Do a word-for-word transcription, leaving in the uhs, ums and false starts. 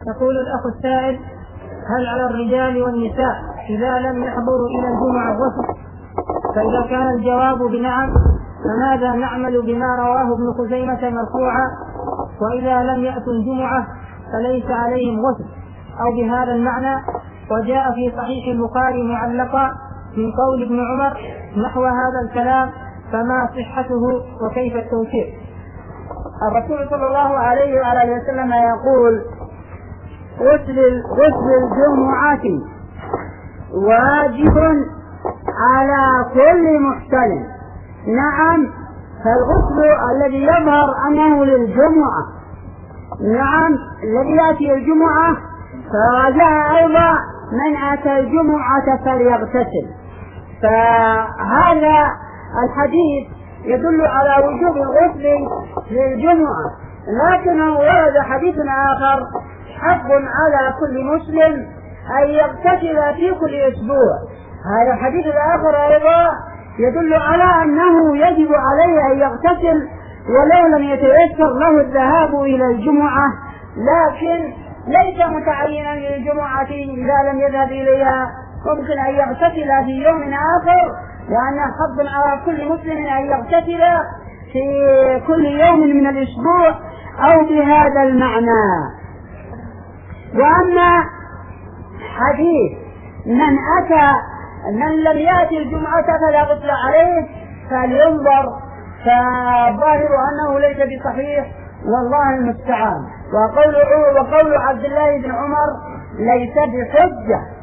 يقول الأخ السائل: هل على الرجال والنساء إذا لم يحضروا إلى الجمعة غسل؟ فإذا كان الجواب بنعم فماذا نعمل بما رواه ابن خزيمة مرفوعا: وإذا لم يأتوا الجمعة فليس عليهم غسل، أو بهذا المعنى؟ وجاء في صحيح البخاري معلقا من قول ابن عمر نحو هذا الكلام، فما صحته وكيف التوفيق؟ الرسول صلى الله عليه وعلى وسلم يقول: غسل غسل الجمعة واجب على كل محتلم. نعم، فالغسل الذي يظهر أنه للجمعة، نعم الذي يأتي الجمعة، فجاء أيضا من أتى الجمعة فليغتسل. فهذا الحديث يدل على وجوب الغسل للجمعة، لكنه ورد حديث آخر: حق على كل مسلم أن يغتسل في كل أسبوع. هذا الحديث الآخر أيضا يدل على أنه يجب عليه أن يغتسل ولو لم يتيسر له الذهاب إلى الجمعة، لكن ليس متعينا للجمعة إذا لم يذهب إليها، ممكن أن يغتسل في يوم آخر، لأن حق على كل مسلم أن يغتسل في كل يوم من الأسبوع أو بهذا المعنى. وأما حديث من أتى من لم يأتي الجمعة فلا غسل عليه فلينظر، فالظاهر أنه ليس بصحيح والله المستعان. وقول وقول عبد الله بن عمر ليس بحجة.